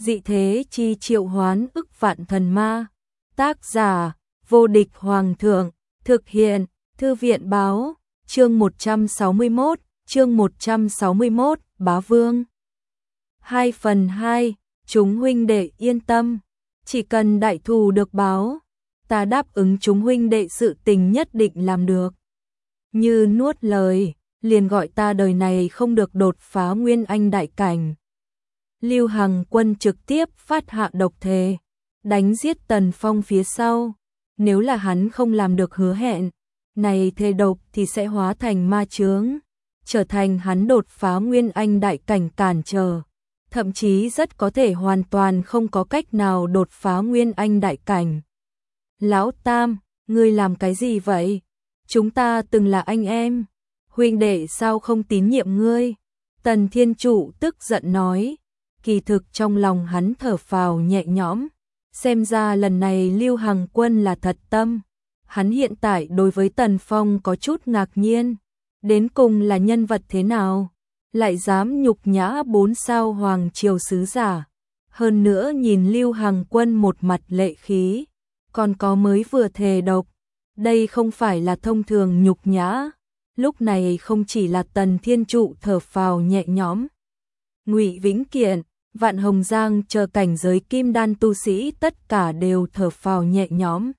Dị thế chi triệu hoán ức vạn thần ma. Tác giả: Vô Địch Hoàng thượng. Thực hiện: Thư viện báo. Chương 161, Bá Vương. 2/2. Chúng huynh đệ yên tâm, chỉ cần đại thù được báo, ta đáp ứng chúng huynh đệ sự tình nhất định làm được. Như nuốt lời, liền gọi ta đời này không được đột phá Nguyên Anh đại cảnh. Lưu Hằng Quân trực tiếp phát hạ độc thề, đánh giết Tần Phong phía sau. Nếu là hắn không làm được hứa hẹn, này thề độc thì sẽ hóa thành ma chướng, trở thành hắn đột phá Nguyên Anh đại cảnh cản trở. Thậm chí rất có thể hoàn toàn không có cách nào đột phá Nguyên Anh đại cảnh. Lão Tam, ngươi làm cái gì vậy? Chúng ta từng là anh em, huynh đệ sao không tín nhiệm ngươi? Tần Thiên Trụ tức giận nói. Kỳ thực trong lòng hắn thở phào nhẹ nhõm, xem ra lần này Lưu Hằng Quân là thật tâm. Hắn hiện tại đối với Tần Phong có chút ngạc nhiên, đến cùng là nhân vật thế nào, lại dám nhục nhã 4 sao hoàng triều sứ giả. Hơn nữa nhìn Lưu Hằng Quân một mặt lệ khí, còn có mới vừa thề độc, đây không phải là thông thường nhục nhã. Lúc này không chỉ là Tần Thiên Trụ thở phào nhẹ nhõm, Ngụy Vĩnh Kiện, Vạn Hồng Giang chờ cảnh giới kim đan tu sĩ tất cả đều thở phào nhẹ nhõm.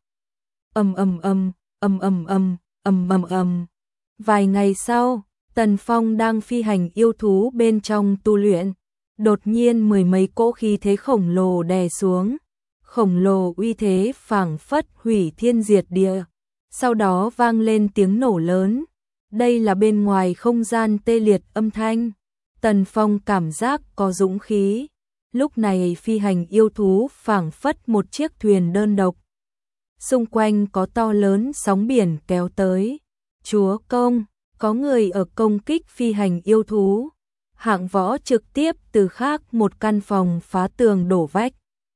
Vài ngày sau, Tần Phong đang phi hành yêu thú bên trong tu luyện, đột nhiên mười mấy cỗ khí thế khổng lồ đè xuống. Khổng lồ uy thế phảng phất hủy thiên diệt địa, sau đó vang lên tiếng nổ lớn. Đây là bên ngoài không gian tê liệt âm thanh. Tần Phong cảm giác có dũng khí. Lúc này phi hành yêu thú phảng phất một chiếc thuyền đơn độc. Xung quanh có to lớn sóng biển kéo tới. Chúa công, có người ở công kích phi hành yêu thú. Hạng Võ trực tiếp từ khác một căn phòng phá tường đổ vách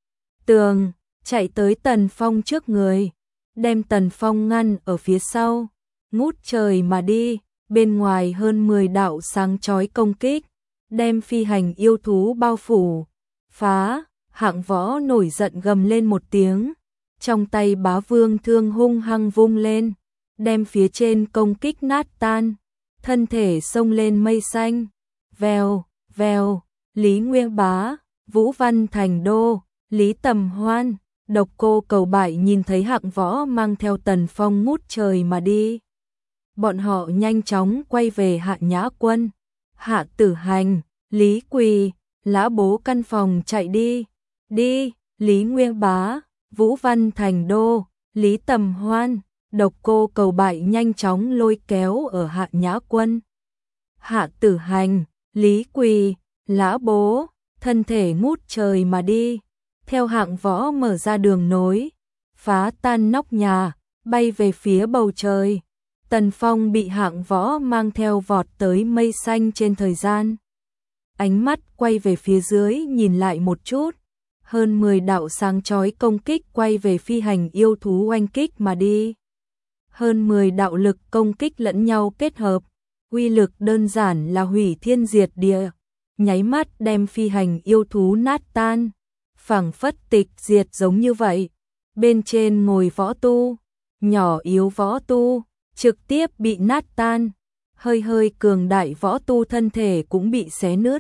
tường, chạy tới Tần Phong trước người, đem Tần Phong ngăn ở phía sau, ngút trời mà đi. Bên ngoài hơn 10 đạo sáng chói công kích, đem phi hành yêu thú bao phủ. Phá! Hạng Võ nổi giận gầm lên một tiếng, trong tay Bá Vương thương hung hăng vung lên, đem phía trên công kích nát tan, thân thể xông lên mây xanh. Vèo, vèo, Lý Nguyên Bá, Vũ Văn Thành Đô, Lý Tầm Hoan, Độc Cô Cầu Bại nhìn thấy Hạng Võ mang theo Tần Phong ngút trời mà đi. Bọn họ nhanh chóng quay về Hạ Nhã Quân, Hạ Tử Hành, Lý Quỳ, Lã Bố căn phòng chạy đi. Đi, Lý Nguyên Bá, Vũ Văn Thành Đô, Lý Tầm Hoan, Độc Cô Cầu Bại nhanh chóng lôi kéo ở Hạ Nhã Quân. Hạ Tử Hành, Lý Quỳ, Lã Bố, thân thể ngút trời mà đi, theo Hạng Võ mở ra đường nối, phá tan nóc nhà, bay về phía bầu trời. Tần Phong bị Hạng Võ mang theo vọt tới mây xanh trên thời gian. Ánh mắt quay về phía dưới nhìn lại một chút, hơn 10 đạo sáng chói công kích quay về phi hành yêu thú oanh kích mà đi. Hơn 10 đạo lực công kích lẫn nhau kết hợp, uy lực đơn giản là hủy thiên diệt địa, nháy mắt đem phi hành yêu thú nát tan, phảng phất tịch diệt giống như vậy. Bên trên ngồi võ tu, nhỏ yếu võ tu, trực tiếp bị nát tan, hơi hơi cường đại võ tu thân thể cũng bị xé nứt,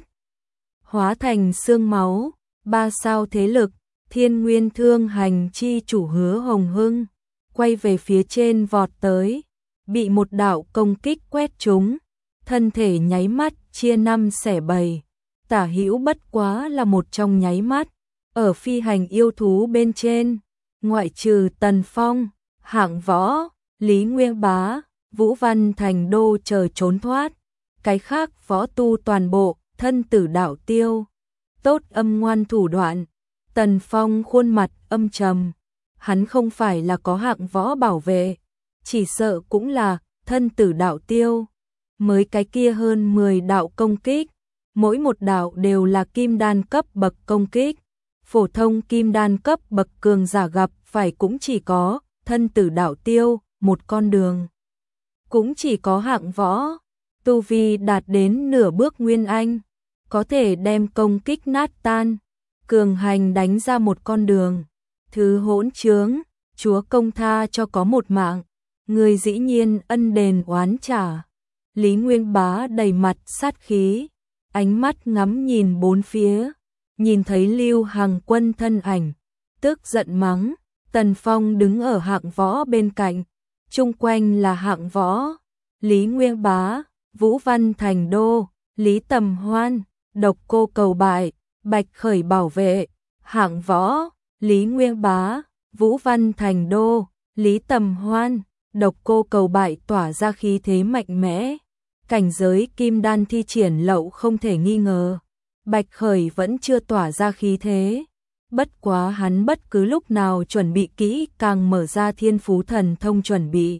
hóa thành xương máu. 3 sao thế lực, Thiên Nguyên Thương Hành chi chủ Hứa Hồng Hưng, quay về phía trên vọt tới, bị một đạo công kích quét trúng, thân thể nháy mắt chia 5 xẻ 7, tả hữu bất quá là một trong nháy mắt. Ở phi hành yêu thú bên trên, ngoại trừ Tần Phong, Hạng Võ, Lý Nguyên Bá, Vũ Văn Thành Đô chờ trốn thoát, cái khác võ tu toàn bộ thân tử đạo tiêu. Tốt âm ngoan thủ đoạn. Tần Phong khuôn mặt âm trầm, hắn không phải là có Hạng Võ bảo vệ, chỉ sợ cũng là thân tử đạo tiêu. Mới cái kia hơn 10 đạo công kích, mỗi một đạo đều là kim đan cấp bậc công kích. Phổ thông kim đan cấp bậc cường giả gặp phải cũng chỉ có thân tử đạo tiêu một con đường. Cũng chỉ có Hạng Võ, tu vi đạt đến nửa bước Nguyên Anh, có thể đem công kích nát tan. cường hành đánh ra một con đường. Thứ hỗn trướng, chúa công tha cho có một mạng, người dĩ nhiên ân đền oán trả. Lý Nguyên Bá đầy mặt sát khí, ánh mắt ngắm nhìn bốn phía, nhìn thấy Lưu Hằng Quân thân ảnh, tức giận mắng. Tần Phong đứng ở hạng võ bên cạnh, chung quanh là hạng võ, Lý Nguyên Bá, Vũ Văn Thành Đô, Lý Tầm Hoan, Độc Cô Cầu Bại, Bạch Khởi bảo vệ, hạng võ, Lý Nguyên Bá, Vũ Văn Thành Đô, Lý Tầm Hoan, Độc Cô Cầu Bại tỏa ra khí thế mạnh mẽ, cảnh giới kim đan thi triển lậu không thể nghi ngờ. Bạch Khởi vẫn chưa tỏa ra khí thế, bất quá hắn bất cứ lúc nào chuẩn bị kỹ càng mở ra Thiên Phú Thần Thông chuẩn bị.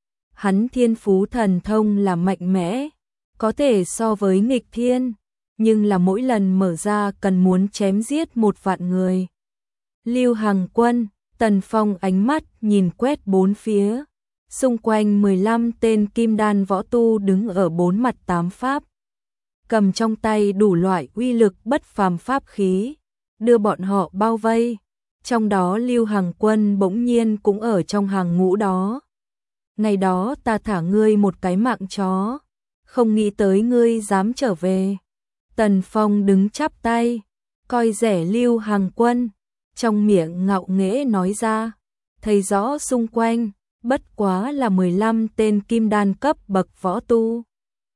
Hắn Thiên Phú Thần Thông là mạnh mẽ, có thể so với nghịch thiên, nhưng là mỗi lần mở ra cần muốn chém giết 1.000.000 người. Lưu Hằng Quân, Tần Phong ánh mắt nhìn quét bốn phía, xung quanh 15 tên kim đan võ tu đứng ở bốn mặt tám pháp, cầm trong tay đủ loại uy lực bất phàm pháp khí, đưa bọn họ bao vây. Trong đó Lưu Hằng Quân bỗng nhiên cũng ở trong hàng ngũ đó. Ngày đó ta thả ngươi một cái mạng chó, không nghĩ tới ngươi dám trở về. Tần Phong đứng chắp tay, coi rẻ Lưu Hằng Quân, trong miệng ngạo nghễ nói ra, thấy rõ xung quanh, bất quá là 15 tên kim đan cấp bậc võ tu.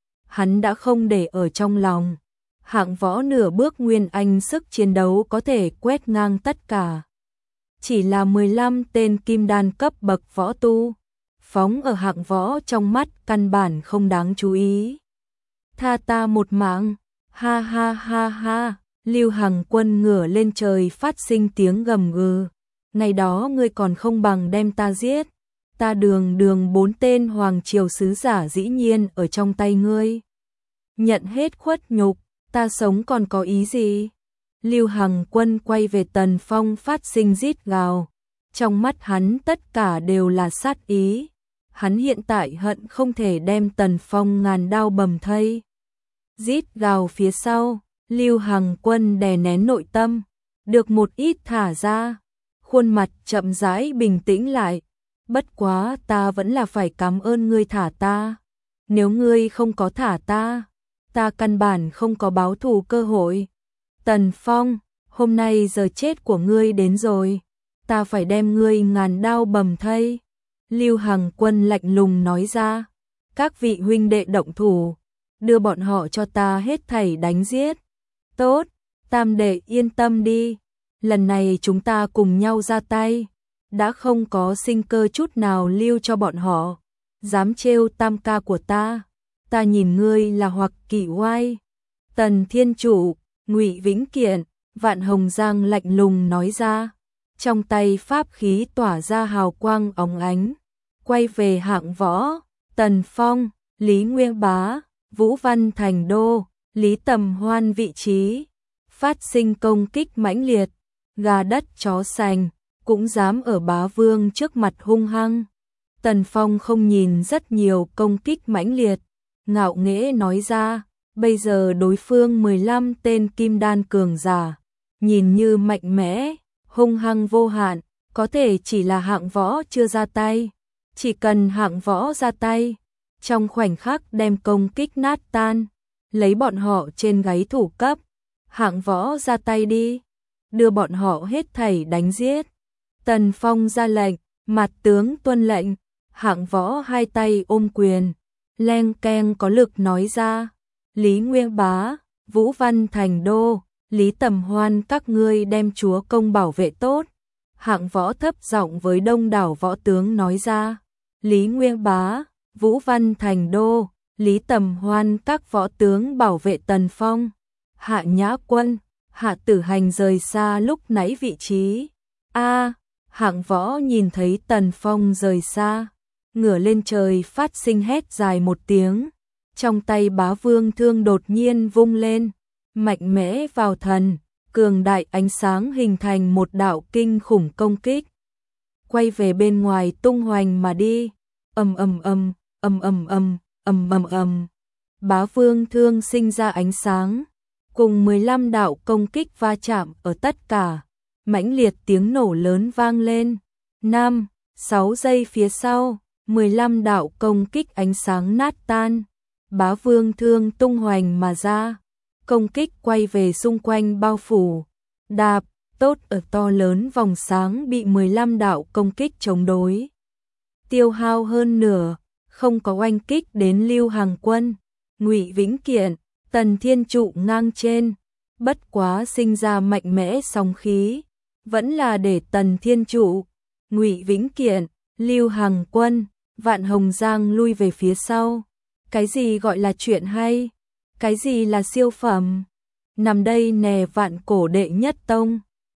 Hắn đã không để ở trong lòng, hạng võ nửa bước nguyên anh sức chiến đấu có thể quét ngang tất cả. Chỉ là 15 tên kim đan cấp bậc võ tu, phóng ở hạng võ trong mắt căn bản không đáng chú ý. Tha ta một mạng, ha ha ha ha, Lưu Hằng Quân ngửa lên trời phát sinh tiếng gầm gừ. Ngày đó ngươi còn không bằng đem ta giết, ta đường 4 tên hoàng triều sứ giả dĩ nhiên ở trong tay ngươi. Nhận hết khuất nhục, ta sống còn có ý gì? Lưu Hằng Quân quay về Tần Phong phát sinh rít gào, trong mắt hắn tất cả đều là sát ý. Hắn hiện tại hận không thể đem Tần Phong ngàn đao bầm thây. Rít gào phía sau, Lưu Hằng Quân đè nén nội tâm, được một ít thả ra, khuôn mặt chậm rãi bình tĩnh lại. Bất quá ta vẫn là phải cảm ơn ngươi thả ta. Nếu ngươi không có thả ta, ta căn bản không có báo thù cơ hội. Tần Phong, hôm nay giờ chết của ngươi đến rồi, ta phải đem ngươi ngàn đao bầm thây. Lưu Hằng Quân lạnh lùng nói ra, các vị huynh đệ động thủ, đưa bọn họ cho ta hết thảy đánh giết. Tốt, tam đệ yên tâm đi, lần này chúng ta cùng nhau ra tay, đã không có sinh cơ chút nào lưu cho bọn họ. Dám trêu tam ca của ta nhìn ngươi là hoặc kỵ oai. Tần Thiên Chủ, Ngụy Vĩnh Kiện, Vạn Hồng Giang lạnh lùng nói ra, trong tay pháp khí tỏa ra hào quang óng ánh, quay về hạng võ, Tần Phong, Lý Nguyên Bá, Vũ Văn Thành Đô, Lý Tầm Hoan vị trí, phát sinh công kích mãnh liệt, gà đất chó sành, cũng dám ở bá vương trước mặt hung hăng. Tần Phong không nhìn rất nhiều công kích mãnh liệt, ngạo nghễ nói ra, bây giờ đối phương 15 tên kim đan cường giả, nhìn như mạnh mẽ, hung hăng vô hạn, có thể chỉ là hạng võ chưa ra tay. Chỉ cần hạng võ ra tay, trong khoảnh khắc đem công kích nát tan, lấy bọn họ trên gáy thủ cấp. Hạng võ ra tay đi, đưa bọn họ hết thảy đánh giết. Tần Phong ra lệnh, mặt tướng tuân lệnh. Hạng võ hai tay ôm quyền, leng keng có lực nói ra, Lý Nguyên Bá, Vũ Văn Thành Đô, Lý Tầm Hoan các ngươi đem chúa công bảo vệ tốt. Hạng võ thấp giọng với đông đảo võ tướng nói ra, Lý Nguyên Bá, Vũ Văn Thành Đô, Lý Tầm Hoan các võ tướng bảo vệ Tần Phong. Hạ Nhã Quân, Hạ Tử Hành rời xa lúc nãy vị trí. Hạng võ nhìn thấy Tần Phong rời xa, ngửa lên trời phát sinh hét dài một tiếng, trong tay bá vương thương đột nhiên vung lên, mạnh mẽ vào thần, cường đại ánh sáng hình thành một đạo kinh khủng công kích, quay về bên ngoài tung hoành mà đi. Ầm ầm ầm, ầm ầm ầm, ầm ầm ầm. Bá vương thương sinh ra ánh sáng, cùng 15 đạo công kích va chạm ở tất cả, mãnh liệt tiếng nổ lớn vang lên. 5-6 giây phía sau, 15 đạo công kích ánh sáng nát tan, Bá Vương thương tung hoành mà ra, công kích quay về xung quanh bao phủ, đạp, tốt ở to lớn vòng sáng bị 15 đạo công kích chống đối. Tiêu hao hơn nửa, không có oanh kích đến Lưu Hằng Quân, Ngụy Vĩnh Kiện, Tần Thiên Trụ ngang trên, bất quá sinh ra mạnh mẽ sóng khí, vẫn là để Tần Thiên Trụ, Ngụy Vĩnh Kiện, Lưu Hằng Quân, Vạn Hồng Giang lui về phía sau. Cái gì gọi là chuyện hay? Cái gì là siêu phẩm? Nằm đây nè Vạn Cổ đệ nhất tông.